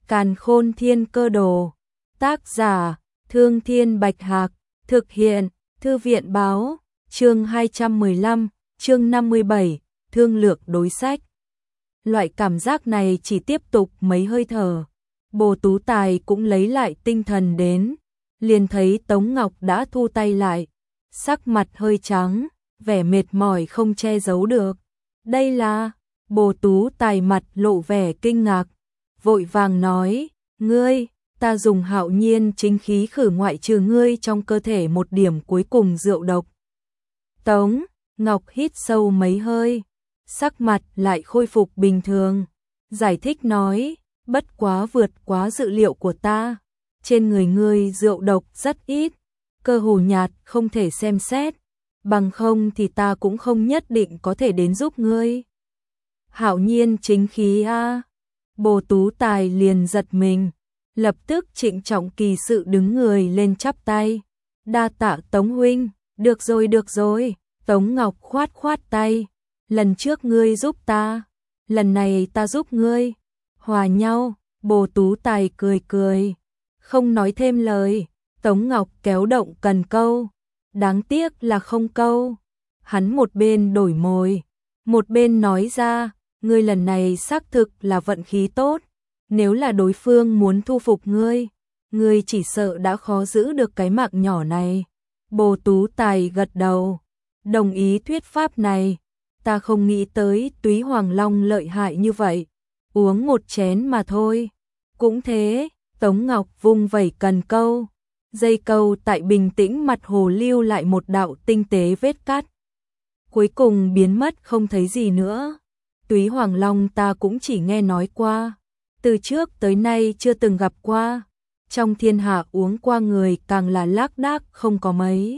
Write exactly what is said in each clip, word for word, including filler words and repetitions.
Càn Khôn Thiên Cơ Đồ. Tác giả: Thương Thiên Bạch Hạc. Thực hiện: Thư viện báo. Chương hai trăm mười lăm, chương năm mươi bảy, thương lược đối sách. Loại cảm giác này chỉ tiếp tục mấy hơi thở. Bồ Tú Tài cũng lấy lại tinh thần đến, liền thấy Tống Ngọc đã thu tay lại, sắc mặt hơi trắng, vẻ mệt mỏi không che giấu được. Đây là... Bồ Tú Tài mặt lộ vẻ kinh ngạc, vội vàng nói, ngươi, ta dùng Hạo Nhiên chính khí khử ngoại trừ ngươi trong cơ thể một điểm cuối cùng rượu độc. Tống Ngọc hít sâu mấy hơi, sắc mặt lại khôi phục bình thường, giải thích nói, bất quá vượt quá dự liệu của ta, trên người ngươi rượu độc rất ít, cơ hồ nhạt không thể xem xét, bằng không thì ta cũng không nhất định có thể đến giúp ngươi. Hạo Nhiên chính khí a. Bồ Tú Tài liền giật mình, lập tức trịnh trọng kỳ sự đứng người lên chắp tay. Đa tạ Tống huynh, được rồi được rồi, Tống Ngọc khoát khoát tay, lần trước ngươi giúp ta, lần này ta giúp ngươi, hòa nhau. Bồ Tú Tài cười cười, không nói thêm lời. Tống Ngọc kéo động cần câu, đáng tiếc là không câu. Hắn một bên đổi mồi, một bên nói ra, ngươi lần này xác thực là vận khí tốt, nếu là đối phương muốn thu phục ngươi, ngươi chỉ sợ đã khó giữ được cái mạng nhỏ này. Bồ Tú Tài gật đầu, đồng ý thuyết pháp này. Ta không nghĩ tới Túy Hoàng Long lợi hại như vậy, uống một chén mà thôi. Cũng thế, Tống Ngọc vung vẩy cần câu, dây câu tại bình tĩnh mặt hồ lưu lại một đạo tinh tế vết cắt, cuối cùng biến mất không thấy gì nữa. Túy Hoàng Long ta cũng chỉ nghe nói qua, từ trước tới nay chưa từng gặp qua, trong thiên hạ uống qua người càng là lác đác không có mấy.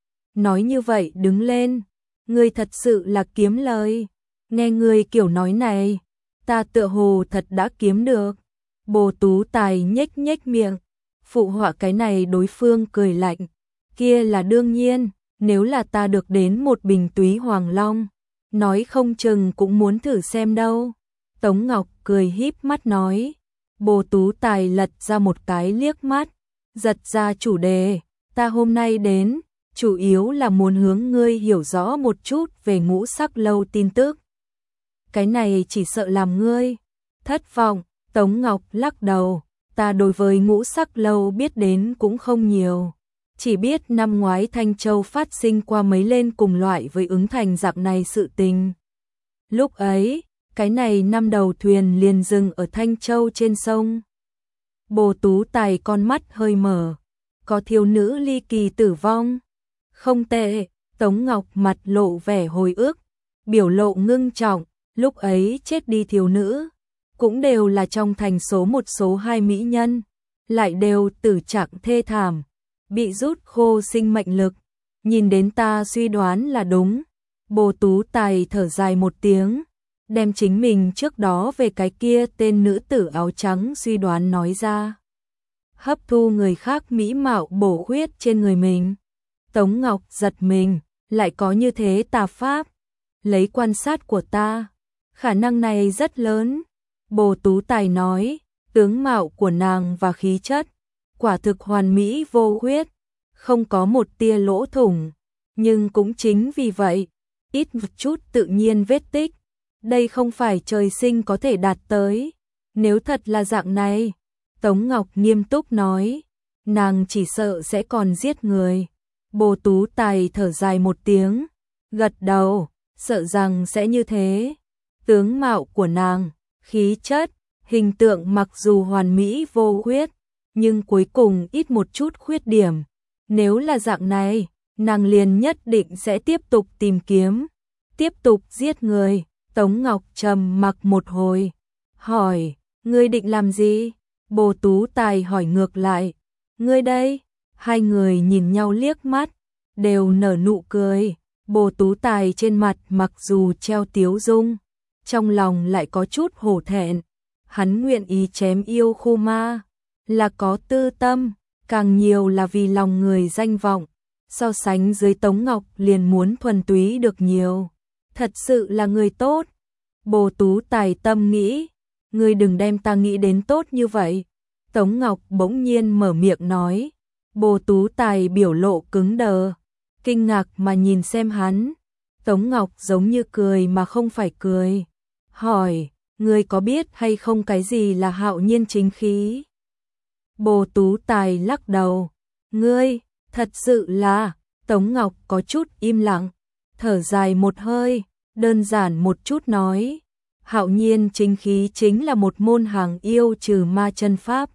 Nói như vậy đứng lên, ngươi thật sự là kiếm lời, nghe ngươi kiểu nói này, ta tựa hồ thật đã kiếm được. Bồ Tú Tài nhếch nhếch miệng, phụ họa cái này. Đối phương cười lạnh, kia là đương nhiên, nếu là ta được đến một bình Túy Hoàng Long, nói không chừng cũng muốn thử xem đâu. Tống Ngọc cười híp mắt nói. Bồ Tú Tài lật ra một cái liếc mắt, giật ra chủ đề, ta hôm nay đến, chủ yếu là muốn hướng ngươi hiểu rõ một chút về Ngũ Sắc Lâu tin tức. Cái này chỉ sợ làm ngươi thất vọng. Tống Ngọc lắc đầu, ta đối với Ngũ Sắc Lâu biết đến cũng không nhiều, chỉ biết năm ngoái Thanh Châu phát sinh qua mấy lên cùng loại với ứng thành dạng này sự tình. Lúc ấy, cái này năm đầu thuyền liền dừng ở Thanh Châu trên sông. Bồ Tú Tài con mắt hơi mở, có thiếu nữ ly kỳ tử vong. Không tệ. Tống Ngọc mặt lộ vẻ hồi ức, biểu lộ ngưng trọng, lúc ấy chết đi thiếu nữ, cũng đều là trong thành số một số hai mỹ nhân, lại đều tử trạng thê thảm, bị rút khô sinh mệnh lực. Nhìn đến ta suy đoán là đúng. Bồ Tú Tài thở dài một tiếng, đem chính mình trước đó về cái kia tên nữ tử áo trắng suy đoán nói ra. Hấp thu người khác mỹ mạo bổ khuyết trên người mình. Tống Ngọc giật mình, lại có như thế tà pháp. Lấy quan sát của ta, khả năng này rất lớn. Bồ Tú Tài nói, tướng mạo của nàng và khí chất, quả thực hoàn mỹ vô khuyết, không có một tia lỗ thủng. Nhưng cũng chính vì vậy, ít một chút tự nhiên vết tích, đây không phải trời sinh có thể đạt tới. Nếu thật là dạng này, Tống Ngọc nghiêm túc nói, nàng chỉ sợ sẽ còn giết người. Bồ Tú Tài thở dài một tiếng, gật đầu, sợ rằng sẽ như thế. Tướng mạo của nàng, khí chất, hình tượng mặc dù hoàn mỹ vô khuyết, nhưng cuối cùng ít một chút khuyết điểm. Nếu là dạng này, nàng liền nhất định sẽ tiếp tục tìm kiếm, tiếp tục giết người. Tống Ngọc trầm mặc một hồi, hỏi, ngươi định làm gì? Bồ Tú Tài hỏi ngược lại, ngươi đây? Hai người nhìn nhau liếc mắt, đều nở nụ cười. Bồ Tú Tài trên mặt mặc dù treo tiếu dung, trong lòng lại có chút hổ thẹn. Hắn nguyện ý chém yêu khu ma, là có tư tâm, càng nhiều là vì lòng người danh vọng. So sánh dưới Tống Ngọc liền muốn thuần túy được nhiều. Thật sự là người tốt. Bồ Tú Tài tâm nghĩ, ngươi đừng đem ta nghĩ đến tốt như vậy. Tống Ngọc bỗng nhiên mở miệng nói. Bồ Tú Tài biểu lộ cứng đờ, kinh ngạc mà nhìn xem hắn. Tống Ngọc giống như cười mà không phải cười, hỏi, ngươi có biết hay không cái gì là hạo nhiên chính khí? Bồ Tú Tài lắc đầu, ngươi, thật sự là, Tống Ngọc có chút im lặng, thở dài một hơi, đơn giản một chút nói, hạo nhiên chính khí chính là một môn hàng yêu trừ ma chân pháp.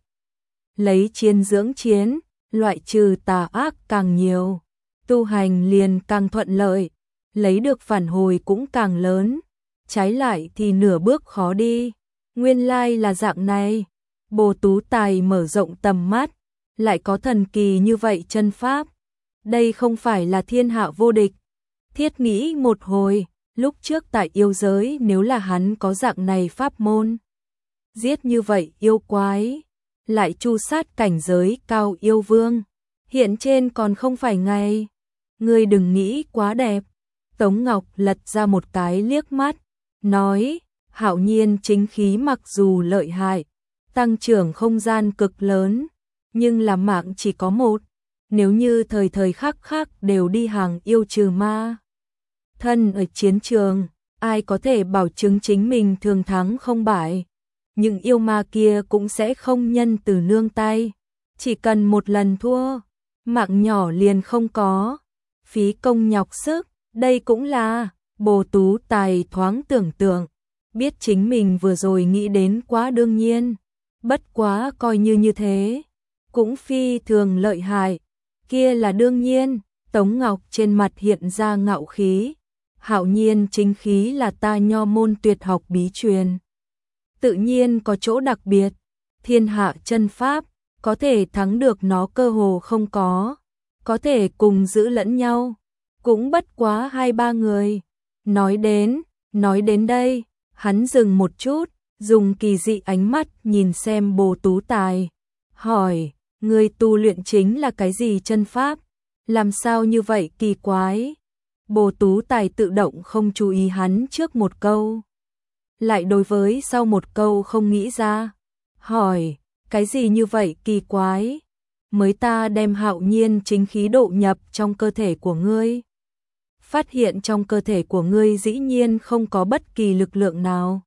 Lấy chiến dưỡng chiến, loại trừ tà ác càng nhiều, tu hành liền càng thuận lợi, lấy được phản hồi cũng càng lớn, trái lại thì nửa bước khó đi. Nguyên lai là dạng này. Bồ Tú Tài mở rộng tầm mắt, lại có thần kỳ như vậy chân pháp. Đây không phải là thiên hạ vô địch. Thiết nghĩ một hồi, lúc trước tại yêu giới nếu là hắn có dạng này pháp môn, giết như vậy yêu quái, lại chu sát cảnh giới cao yêu vương, hiện trên còn không phải ngày. Ngươi đừng nghĩ quá đẹp. Tống Ngọc lật ra một cái liếc mắt, nói, hạo nhiên chính khí mặc dù lợi hại, tăng trưởng không gian cực lớn, nhưng là mạng chỉ có một, nếu như thời thời khắc khắc đều đi hàng yêu trừ ma. Thân ở chiến trường, ai có thể bảo chứng chính mình thường thắng không bại, những yêu ma kia cũng sẽ không nhân từ nương tay, chỉ cần một lần thua, mạng nhỏ liền không có, phí công nhọc sức. Đây cũng là, Bồ Tú Tài thoáng tưởng tượng, biết chính mình vừa rồi nghĩ đến quá đương nhiên, bất quá coi như như thế, cũng phi thường lợi hại, kia là đương nhiên. Tống Ngọc trên mặt hiện ra ngạo khí, hạo nhiên chính khí là ta nho môn tuyệt học bí truyền, tự nhiên có chỗ đặc biệt, thiên hạ chân pháp, có thể thắng được nó cơ hồ không có, có thể cùng giữ lẫn nhau, cũng bất quá hai ba người. Nói đến, nói đến đây, hắn dừng một chút, dùng kỳ dị ánh mắt nhìn xem Bồ Tú Tài, hỏi, ngươi tu luyện chính là cái gì chân pháp, làm sao như vậy kỳ quái? Bồ Tú Tài tự động không chú ý hắn trước một câu, lại đối với sau một câu không nghĩ ra, hỏi, cái gì như vậy kỳ quái? Mới ta đem hạo nhiên chính khí độ nhập trong cơ thể của ngươi, phát hiện trong cơ thể của ngươi dĩ nhiên không có bất kỳ lực lượng nào.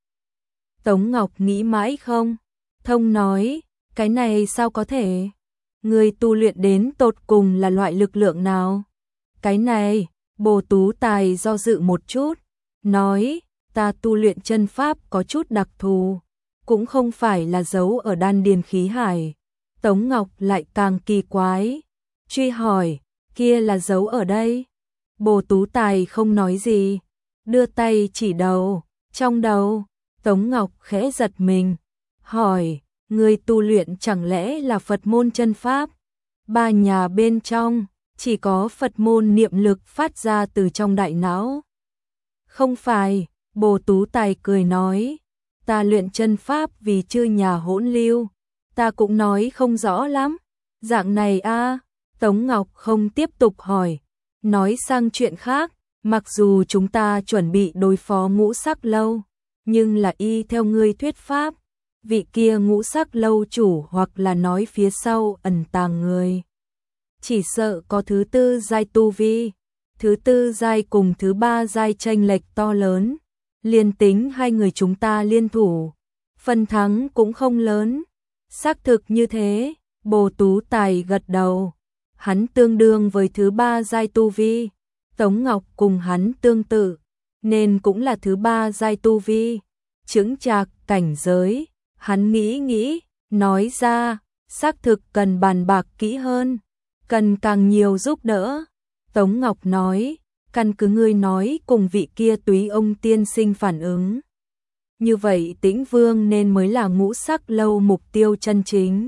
Tống Ngọc nghĩ mãi không thông nói, cái này sao có thể? Ngươi tu luyện đến tột cùng là loại lực lượng nào? Cái này, Bồ Tú Tài do dự một chút, nói, ta tu luyện chân pháp có chút đặc thù, cũng không phải là giấu ở đan điền khí hải. Tống Ngọc lại càng kỳ quái, truy hỏi, kia là giấu ở đây? Bồ Tú Tài không nói gì, đưa tay chỉ đầu, trong đầu. Tống Ngọc khẽ giật mình, hỏi, ngươi tu luyện chẳng lẽ là Phật môn chân pháp? Ba nhà bên trong, chỉ có Phật môn niệm lực phát ra từ trong đại não. Không phải, Bồ Tú Tài cười nói, ta luyện chân pháp vì chư nhà hỗn lưu, ta cũng nói không rõ lắm. Dạng này a. Tống Ngọc không tiếp tục hỏi, nói sang chuyện khác, mặc dù chúng ta chuẩn bị đối phó ngũ sắc lâu, nhưng là y theo ngươi thuyết pháp, vị kia ngũ sắc lâu chủ hoặc là nói phía sau ẩn tàng người, chỉ sợ có thứ tư giai tu vi, thứ tư giai cùng thứ ba giai chênh lệch to lớn, liên tính hai người chúng ta liên thủ, phần thắng cũng không lớn. Xác thực như thế, Bồ Tú Tài gật đầu, hắn tương đương với thứ ba giai tu vi, Tống Ngọc cùng hắn tương tự, nên cũng là thứ ba giai tu vi, chững chạc cảnh giới. Hắn nghĩ nghĩ, nói ra, xác thực cần bàn bạc kỹ hơn, cần càng nhiều giúp đỡ. Tống Ngọc nói, căn cứ ngươi nói cùng vị kia Túy ông tiên sinh phản ứng, như vậy Tĩnh Vương nên mới là ngũ sắc lâu mục tiêu chân chính.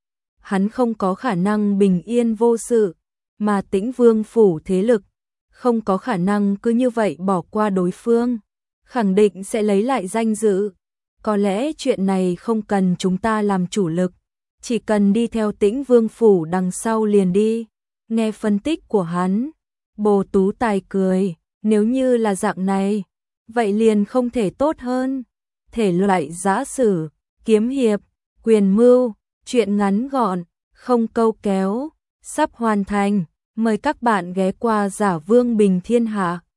Hắn không có khả năng bình yên vô sự, mà Tĩnh Vương phủ thế lực không có khả năng cứ như vậy bỏ qua đối phương, khẳng định sẽ lấy lại danh dự. Có lẽ chuyện này không cần chúng ta làm chủ lực, chỉ cần đi theo Tĩnh Vương phủ đằng sau liền đi. Nghe phân tích của hắn, Bồ Tú Tài cười, nếu như là dạng này, vậy liền không thể tốt hơn. thể loại giã sử, kiếm hiệp, quyền mưu, truyện ngắn gọn, không câu kéo, sắp hoàn thành. Mời các bạn ghé qua Giả Vương Bình Thiên Hạ.